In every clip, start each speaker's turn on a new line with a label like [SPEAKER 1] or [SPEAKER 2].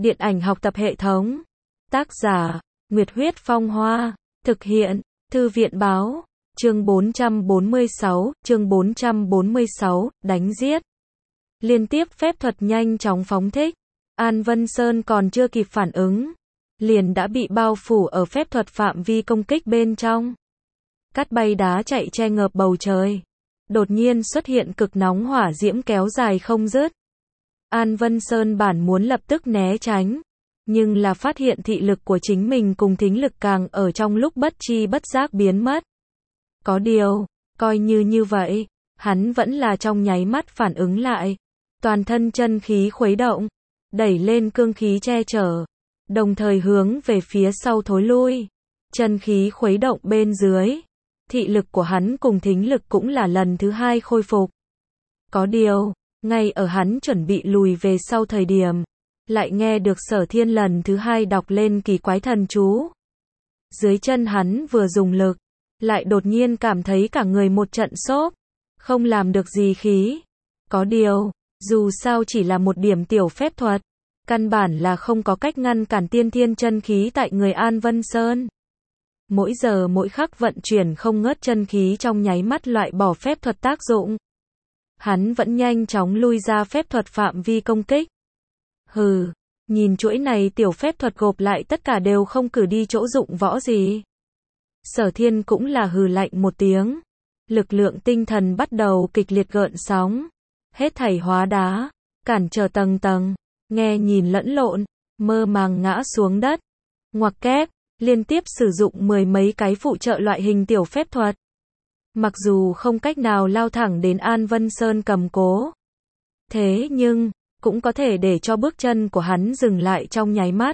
[SPEAKER 1] Điện ảnh học tập hệ thống. Tác giả, Nguyệt Huyết Phong Hoa. Thực hiện, Thư viện Báo. Chương 446, đánh giết. Liên tiếp phép thuật nhanh chóng phóng thích. An Vân Sơn còn chưa kịp phản ứng, liền đã bị bao phủ ở phép thuật phạm vi công kích bên trong. Cát bay đá chạy che ngợp bầu trời. Đột nhiên xuất hiện cực nóng hỏa diễm kéo dài không dứt. An Vân Sơn bản muốn lập tức né tránh, nhưng là phát hiện thị lực của chính mình cùng thính lực càng ở trong lúc bất chi bất giác biến mất. Có điều, coi như vậy, hắn vẫn là trong nháy mắt phản ứng lại. Toàn thân chân khí khuấy động, đẩy lên cương khí che chở, đồng thời hướng về phía sau thối lui. Chân khí khuấy động bên dưới, thị lực của hắn cùng thính lực cũng là lần thứ hai khôi phục. Có điều, ngay ở hắn chuẩn bị lùi về sau thời điểm, lại nghe được Sở Thiên lần thứ hai đọc lên kỳ quái thần chú. Dưới chân hắn vừa dùng lực, lại đột nhiên cảm thấy cả người một trận xốp, không làm được gì khí. Có điều, dù sao chỉ là một điểm tiểu phép thuật, căn bản là không có cách ngăn cản tiên thiên chân khí tại người An Vân Sơn. Mỗi giờ mỗi khắc vận chuyển không ngớt chân khí trong nháy mắt loại bỏ phép thuật tác dụng. Hắn vẫn nhanh chóng lui ra phép thuật phạm vi công kích. Hừ, nhìn chuỗi này tiểu phép thuật gộp lại tất cả đều không cử đi chỗ dụng võ gì. Sở Thiên cũng là hừ lạnh một tiếng. Lực lượng tinh thần bắt đầu kịch liệt gợn sóng. Hết thảy hóa đá, cản trở tầng tầng, nghe nhìn lẫn lộn, mơ màng ngã xuống đất. Ngoặc kép, liên tiếp sử dụng mười mấy cái phụ trợ loại hình tiểu phép thuật. Mặc dù không cách nào lao thẳng đến An Vân Sơn cầm cố, thế nhưng, cũng có thể để cho bước chân của hắn dừng lại trong nháy mắt.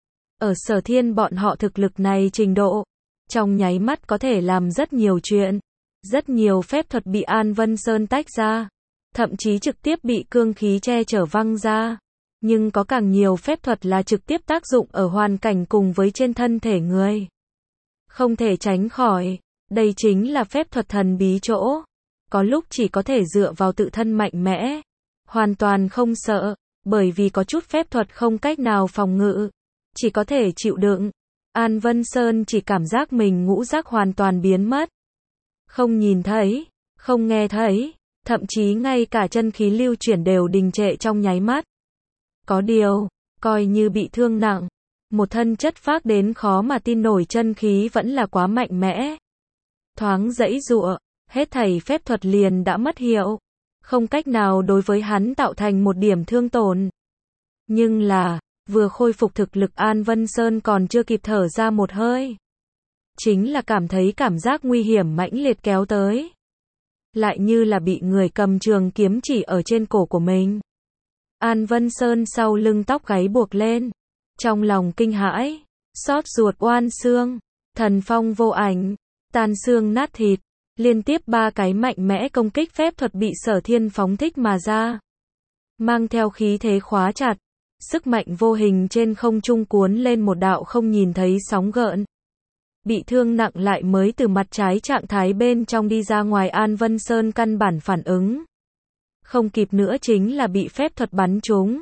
[SPEAKER 1] Ở Sở Thiên bọn họ thực lực này trình độ, trong nháy mắt có thể làm rất nhiều chuyện. Rất nhiều phép thuật bị An Vân Sơn tách ra, thậm chí trực tiếp bị cương khí che chở văng ra. Nhưng có càng nhiều phép thuật là trực tiếp tác dụng ở hoàn cảnh cùng với trên thân thể người. Không thể tránh khỏi, đây chính là phép thuật thần bí chỗ. Có lúc chỉ có thể dựa vào tự thân mạnh mẽ, hoàn toàn không sợ, bởi vì có chút phép thuật không cách nào phòng ngự, chỉ có thể chịu đựng. An Vân Sơn chỉ cảm giác mình ngũ giác hoàn toàn biến mất. Không nhìn thấy, không nghe thấy, thậm chí ngay cả chân khí lưu chuyển đều đình trệ trong nháy mắt. Có điều, coi như bị thương nặng, một thân chất phác đến khó mà tin nổi chân khí vẫn là quá mạnh mẽ. Thoáng giãy giụa, hết thảy phép thuật liền đã mất hiệu, không cách nào đối với hắn tạo thành một điểm thương tổn. Nhưng là, vừa khôi phục thực lực An Vân Sơn còn chưa kịp thở ra một hơi, chính là cảm thấy cảm giác nguy hiểm mãnh liệt kéo tới. Lại như là bị người cầm trường kiếm chỉ ở trên cổ của mình. An Vân Sơn sau lưng tóc gáy buộc lên, trong lòng kinh hãi, xót ruột oan xương, thần phong vô ảnh, tan xương nát thịt, liên tiếp ba cái mạnh mẽ công kích phép thuật bị Sở Thiên phóng thích mà ra. Mang theo khí thế khóa chặt, sức mạnh vô hình trên không trung cuốn lên một đạo không nhìn thấy sóng gợn. Bị thương nặng lại mới từ mặt trái trạng thái bên trong đi ra ngoài An Vân Sơn căn bản phản ứng không kịp nữa chính là bị phép thuật bắn trúng.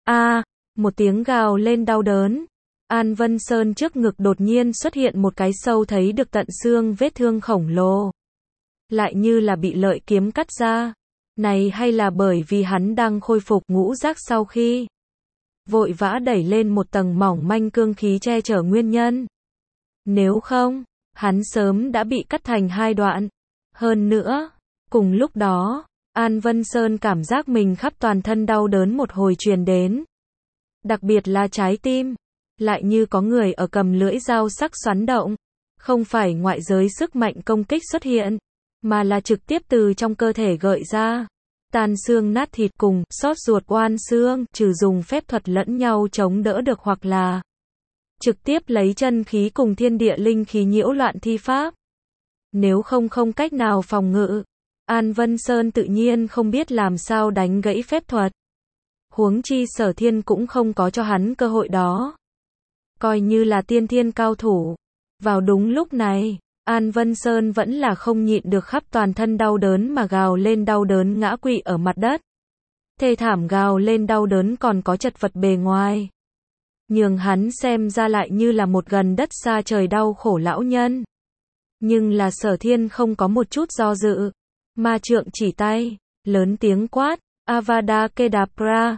[SPEAKER 1] Một tiếng gào lên đau đớn. An Vân Sơn trước ngực đột nhiên xuất hiện một cái sâu thấy được tận xương vết thương khổng lồ. Lại như là bị lợi kiếm cắt ra. Này hay là bởi vì hắn đang khôi phục ngũ giác sau khi vội vã đẩy lên một tầng mỏng manh cương khí che chở nguyên nhân. Nếu không, hắn sớm đã bị cắt thành hai đoạn. Hơn nữa, cùng lúc đó, An Vân Sơn cảm giác mình khắp toàn thân đau đớn một hồi truyền đến. Đặc biệt là trái tim, lại như có người ở cầm lưỡi dao sắc xoắn động. Không phải ngoại giới sức mạnh công kích xuất hiện, mà là trực tiếp từ trong cơ thể gợi ra. Tan xương nát thịt cùng xót ruột oan xương, trừ dùng phép thuật lẫn nhau chống đỡ được hoặc là trực tiếp lấy chân khí cùng thiên địa linh khí nhiễu loạn thi pháp. Nếu không cách nào phòng ngự, An Vân Sơn tự nhiên không biết làm sao đánh gãy phép thuật. Huống chi Sở Thiên cũng không có cho hắn cơ hội đó. Coi như là tiên thiên cao thủ. Vào đúng lúc này, An Vân Sơn vẫn là không nhịn được khắp toàn thân đau đớn mà gào lên đau đớn ngã quỵ ở mặt đất. Thê thảm gào lên đau đớn còn có chật vật bề ngoài. nhường hắn xem ra lại như là một gần đất xa trời đau khổ lão nhân. Nhưng là Sở Thiên không có một chút do dự. Ma trượng chỉ tay, lớn tiếng quát, Avada Kedavra,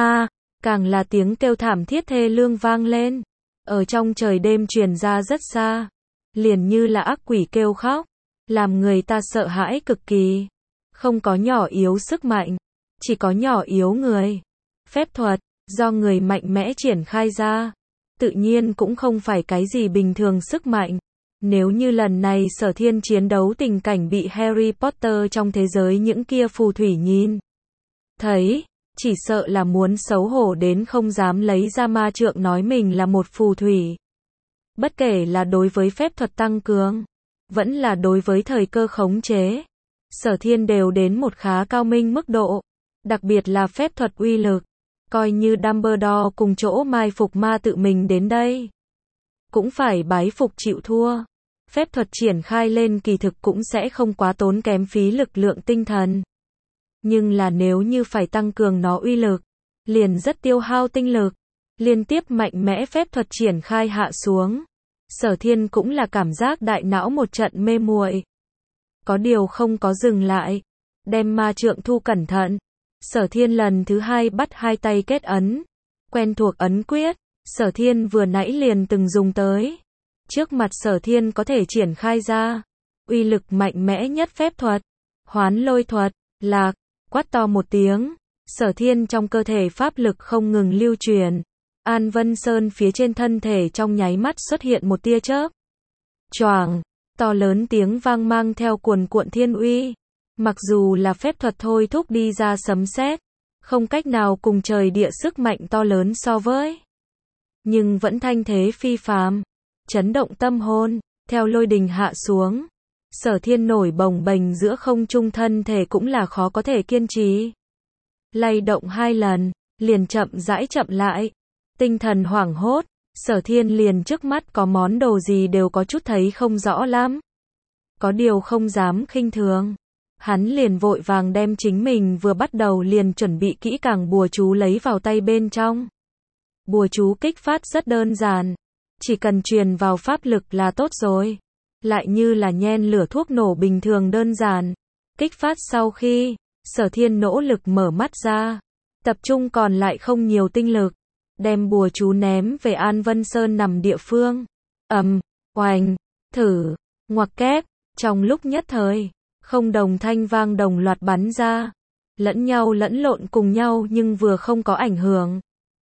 [SPEAKER 1] càng là tiếng kêu thảm thiết thê lương vang lên. Ở trong trời đêm truyền ra rất xa, liền như là ác quỷ kêu khóc, làm người ta sợ hãi cực kỳ. Không có nhỏ yếu sức mạnh, chỉ có nhỏ yếu người. Phép thuật, do người mạnh mẽ triển khai ra, tự nhiên cũng không phải cái gì bình thường sức mạnh. Nếu như lần này Sở Thiên chiến đấu tình cảnh bị Harry Potter trong thế giới những kia phù thủy nhìn thấy, chỉ sợ là muốn xấu hổ đến không dám lấy ra ma trượng nói mình là một phù thủy. Bất kể là đối với phép thuật tăng cường, vẫn là đối với thời cơ khống chế, Sở Thiên đều đến một khá cao minh mức độ, đặc biệt là phép thuật uy lực. Coi như Dumbledore cùng chỗ mai phục ma tự mình đến đây, cũng phải bái phục chịu thua. Phép thuật triển khai lên kỳ thực cũng sẽ không quá tốn kém phí lực lượng tinh thần. Nhưng là nếu như phải tăng cường nó uy lực, liền rất tiêu hao tinh lực. Liên tiếp mạnh mẽ phép thuật triển khai hạ xuống. Sở Thiên cũng là cảm giác đại não một trận mê muội. Có điều không có dừng lại. Đem ma trượng thu cẩn thận. Sở Thiên lần thứ hai bắt hai tay kết ấn. Quen thuộc ấn quyết, Sở Thiên vừa nãy liền từng dùng tới. Trước mặt Sở Thiên có thể triển khai ra uy lực mạnh mẽ nhất phép thuật, Hoán Lôi thuật. Lạc, quát to một tiếng, Sở Thiên trong cơ thể pháp lực không ngừng lưu truyền. An Vân Sơn phía trên thân thể trong nháy mắt xuất hiện một tia chớp. Choàng, to lớn tiếng vang mang theo cuồn cuộn thiên uy. Mặc dù là phép thuật thôi thúc đi ra sấm sét, không cách nào cùng trời địa sức mạnh to lớn so với, nhưng vẫn thanh thế phi phàm, chấn động tâm hồn. Theo lôi đình hạ xuống, Sở Thiên nổi bồng bềnh giữa không trung, thân thể cũng là khó có thể kiên trì. Lay động hai lần, liền chậm rãi chậm lại. Tinh thần hoảng hốt, Sở Thiên liền trước mắt có món đồ gì đều có chút thấy không rõ lắm. Có điều không dám khinh thường. Hắn liền vội vàng đem chính mình vừa bắt đầu liền chuẩn bị kỹ càng bùa chú lấy vào tay bên trong. Bùa chú kích phát rất đơn giản, chỉ cần truyền vào pháp lực là tốt rồi. Lại như là nhen lửa thuốc nổ bình thường đơn giản. Kích phát sau khi, Sở Thiên nỗ lực mở mắt ra, tập trung còn lại không nhiều tinh lực, đem bùa chú ném về An Vân Sơn nằm địa phương. Oành, thử, ngoặc kép, trong lúc nhất thời, không đồng thanh vang đồng loạt bắn ra, lẫn nhau lẫn lộn cùng nhau nhưng vừa không có ảnh hưởng,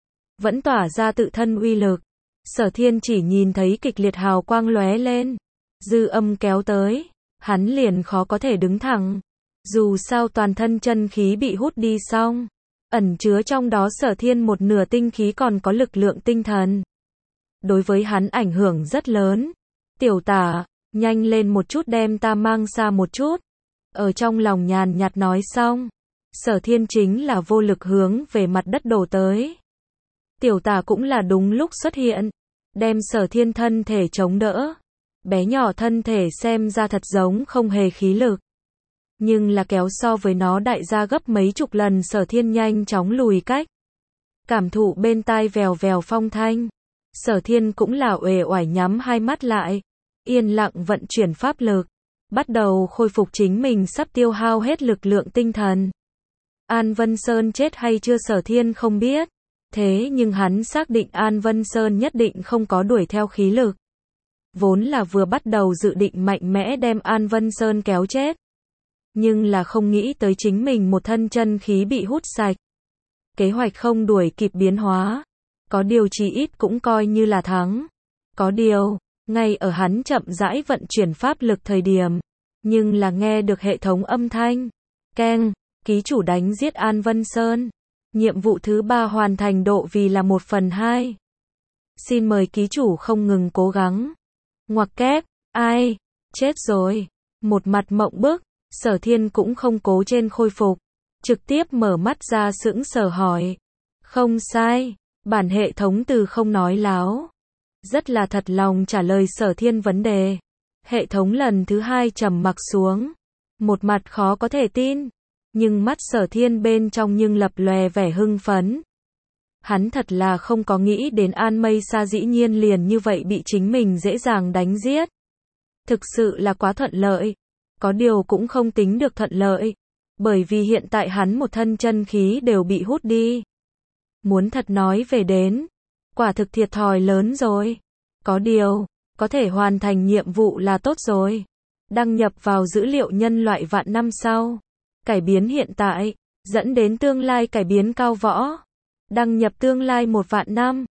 [SPEAKER 1] vẫn tỏa ra tự thân uy lực. Sở Thiên chỉ nhìn thấy kịch liệt hào quang lóe lên, dư âm kéo tới, hắn liền khó có thể đứng thẳng. Dù sao toàn thân chân khí bị hút đi xong, ẩn chứa trong đó Sở Thiên một nửa tinh khí còn có lực lượng tinh thần. Đối với hắn ảnh hưởng rất lớn. Tiểu Tả, nhanh lên một chút đem ta mang xa một chút. Ở trong lòng nhàn nhạt nói xong, Sở Thiên chính là vô lực hướng về mặt đất đổ tới. Tiểu Tả cũng là đúng lúc xuất hiện, đem Sở Thiên thân thể chống đỡ. Bé nhỏ thân thể xem ra thật giống không hề khí lực, nhưng là kéo so với nó đại ra gấp mấy chục lần. Sở Thiên nhanh chóng lùi cách, cảm thụ bên tai vèo vèo phong thanh. Sở Thiên cũng là uể oải nhắm hai mắt lại, yên lặng vận chuyển pháp lực, bắt đầu khôi phục chính mình sắp tiêu hao hết lực lượng tinh thần. An Vân Sơn chết hay chưa Sở Thiên không biết, thế nhưng hắn xác định An Vân Sơn nhất định không có đuổi theo khí lực. Vốn là vừa bắt đầu dự định mạnh mẽ đem An Vân Sơn kéo chết, nhưng là không nghĩ tới chính mình một thân chân khí bị hút sạch. Kế hoạch không đuổi kịp biến hóa, có điều chí ít cũng coi như là thắng. Có điều, ngay ở hắn chậm rãi vận chuyển pháp lực thời điểm, nhưng là nghe được hệ thống âm thanh. Keng, ký chủ đánh giết An Vân Sơn. Nhiệm vụ thứ 3 hoàn thành độ vì là 1/2. Xin mời ký chủ không ngừng cố gắng. Ngoặc kép, ai, chết rồi. Một mặt mộng bức, Sở Thiên cũng không cố trên khôi phục, trực tiếp mở mắt ra sững sờ hỏi. Không sai, bản hệ thống từ không nói láo. Rất là thật lòng trả lời Sở Thiên vấn đề. Hệ thống lần thứ 2 trầm mặc xuống, một mặt khó có thể tin, nhưng mắt Sở Thiên bên trong nhưng lập lòe vẻ hưng phấn. Hắn thật là không có nghĩ đến An Mây Sa dĩ nhiên liền như vậy bị chính mình dễ dàng đánh giết. Thực sự là quá thuận lợi. Có điều cũng không tính được thuận lợi. Bởi vì hiện tại hắn một thân chân khí đều bị hút đi. Muốn thật nói về đến, quả thực thiệt thòi lớn rồi. Có điều, có thể hoàn thành nhiệm vụ là tốt rồi. Đăng nhập vào dữ liệu nhân loại vạn năm sau. Cải biến hiện tại, dẫn đến tương lai cải biến cao võ. Đăng nhập tương lai 1 vạn năm.